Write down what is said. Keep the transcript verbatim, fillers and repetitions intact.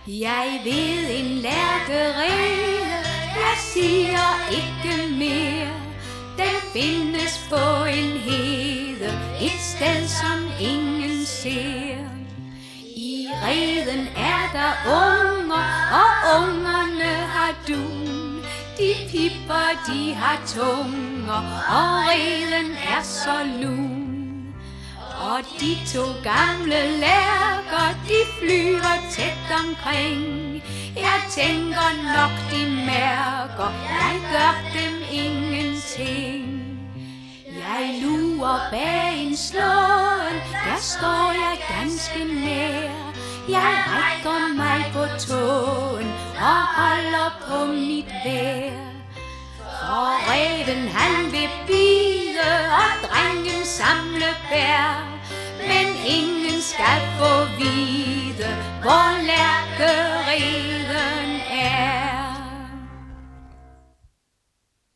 Jeg ved en lærkerede, jeg siger ikke mere. Den findes på en hede, et sted som ingen ser. I reden er der unger, og ungerne har dun. De pipper, de har tunger, og reden er så lun. Og de to gamle lærker, de flyver tæt omkring. Jeg tænker nok, de mærker, jeg gør dem ingenting. Jeg lurer bag en slåen, der står jeg ganske nær. Jeg rækker mig på tåen og holder på mit vejr. For ræven han vil bide, og drengen samle bær. Men ingen skal få vide,